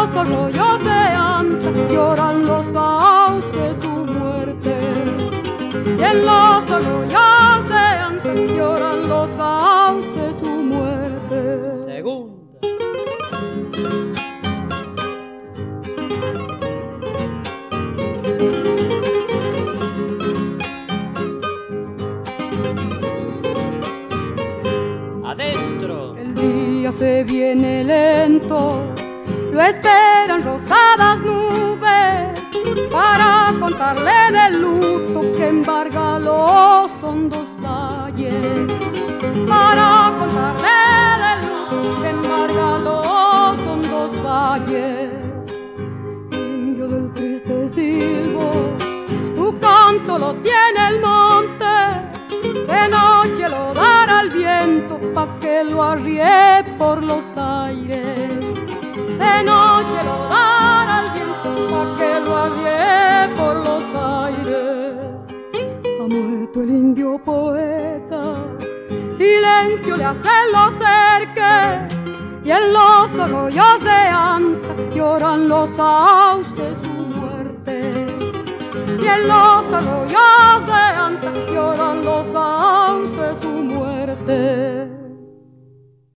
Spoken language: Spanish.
los arroyos de Anta lloran los sauces su muerte. Y en los arroyos de Anta lloran los sauces su muerte. Segunda. Adentro. El día se viene lento, lo esperan rosadas nubes para contarle del luto que embarga los hondos valles. Para contarle del luto que embarga los hondos valles. Indio del triste silbo, tu canto lo tiene el monte. De noche lo dará el viento pa' que lo arríe por los aires. De noche lo dará el viento pa' que lo arríe por los aires. Ha muerto el indio poeta, silencio le hacen los cerques. Y en los arroyos de Anta lloran los sauces su muerte. Y en los arroyos de Anta lloran los sauces su muerte.